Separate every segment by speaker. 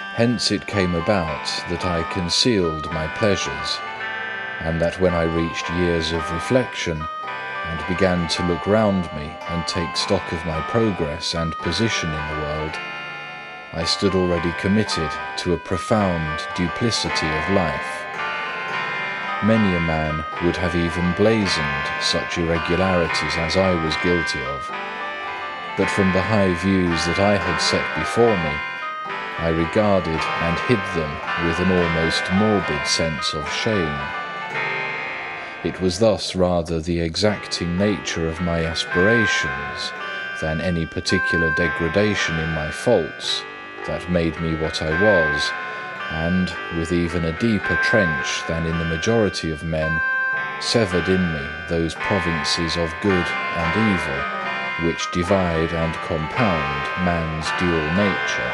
Speaker 1: Hence it came about that I concealed my pleasures, and that when I reached years of reflection, and began to look round me and take stock of my progress and position in the world, I stood already committed to a profound duplicity of life. Many a man would have even blazoned such irregularities as I was guilty of, but from the high views that I had set before me, I regarded and hid them with an almost morbid sense of shame. It was thus rather the exacting nature of my aspirations than any particular degradation in my faults that made me what I was, and, with even a deeper trench than in the majority of men, severed in me those provinces of good and evil which divide and compound man's dual nature.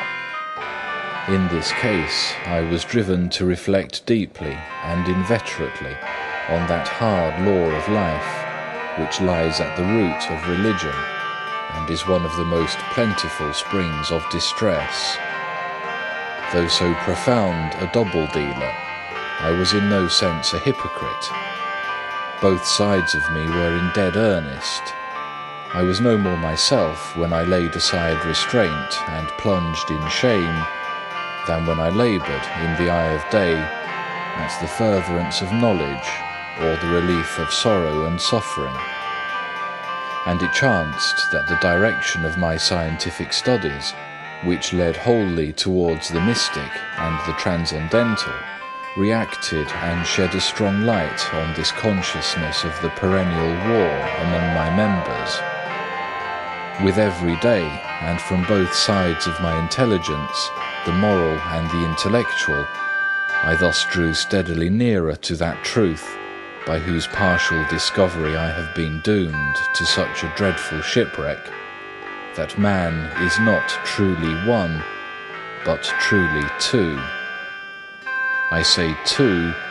Speaker 1: In this case, I was driven to reflect deeply and inveterately on that hard law of life which lies at the root of religion and is one of the most plentiful springs of distress. Though so profound a double-dealer, I was in no sense a hypocrite. Both sides of me were in dead earnest. I was no more myself when I laid aside restraint and plunged in shame than when I laboured in the eye of day at the furtherance of knowledge or the relief of sorrow and suffering. And it chanced that the direction of my scientific studies, which led wholly towards the mystic and the transcendental, reacted and shed a strong light on this consciousness of the perennial war among my members. With every day, and from both sides of my intelligence, the moral and the intellectual, I thus drew steadily nearer to that truth by whose partial discovery I have been doomed to such a dreadful shipwreck, that man is not truly one, but truly two. I say two